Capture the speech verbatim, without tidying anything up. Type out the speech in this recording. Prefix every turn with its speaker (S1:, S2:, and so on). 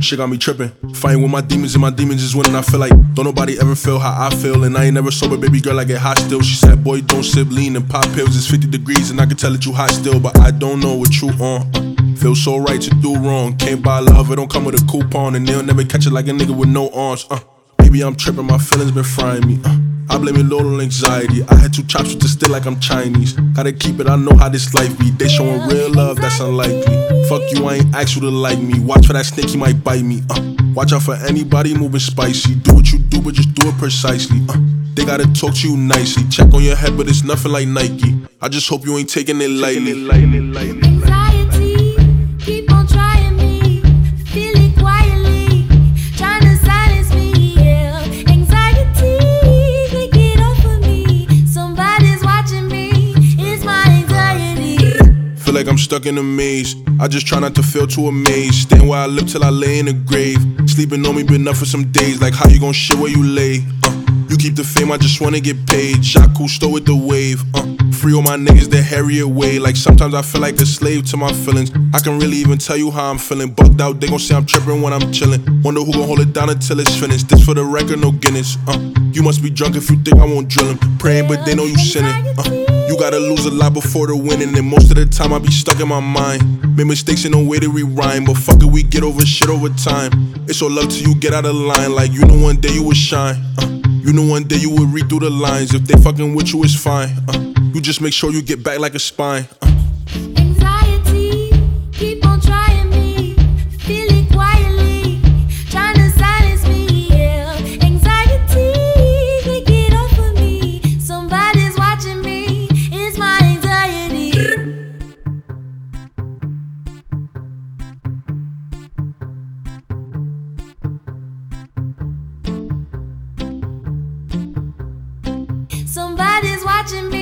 S1: Shit got me tripping. Fighting with my demons and my demons is winning. I feel like don't nobody ever feel how I feel. And I ain't never sober, baby girl, I get hot still. She said, boy, don't sip lean and pop pills. It's fifty degrees and I can tell that you hot still. But I don't know what you on. Feel so right to do wrong. Can't buy love, it don't come with a coupon. And they'll never catch it like a nigga with no arms. uh. Baby, I'm tripping, my feelings been frying me. uh. I blame it all on anxiety. I had two chops with the still like I'm Chinese. Gotta keep it, I know how this life be. They showing real love, that's unlikely. Fuck you, I ain't asked you to like me. Watch for that snake, he might bite me. uh. Watch out for anybody moving spicy. Do what you do, but just do it precisely. uh. They gotta talk to you nicely. Check on your head, but it's nothing like Nike. I just hope you ain't taking it lightly.
S2: Anxiety, keep on trying me. Feel it quietly, trying to silence me. Yeah, anxiety, can't get off of me. Somebody's watching me. It's my anxiety.
S1: Feel like I'm stuck in a maze. I just try not to feel too amazed. Staying where I live till I lay in the grave. Sleeping on me been enough for some days. Like how you gon' shit where you lay? Uh, you keep the fame, I just wanna get paid. Shot Cousteau with the wave. Uh, free all my niggas, they harry away. Like sometimes I feel like a slave to my feelings. I can really even tell you how I'm feeling. Bugged out, they gon' say I'm tripping when I'm chillin'. Wonder who gon' hold it down until it's finished. This for the record, no Guinness. Uh, you must be drunk if you think I won't drill him. Praying, but they know you sinning. Uh, you gotta lose a lot before the winning. And most of the time I be stuck in my mind. Made mistakes in no way to rewind. But fuck it, we get over shit over time. It's all love till you get out of line. Like you know one day you would shine. Uh, you know one day you would read through the lines. If they fucking with you, it's fine. Uh, you just make sure you get back like a spine. Uh.
S2: Anxiety, keep on trying me. Feel it quietly, trying to silence me. Yeah, anxiety, can't get off of me. Somebody's watching me. It's my anxiety. Somebody's watching me.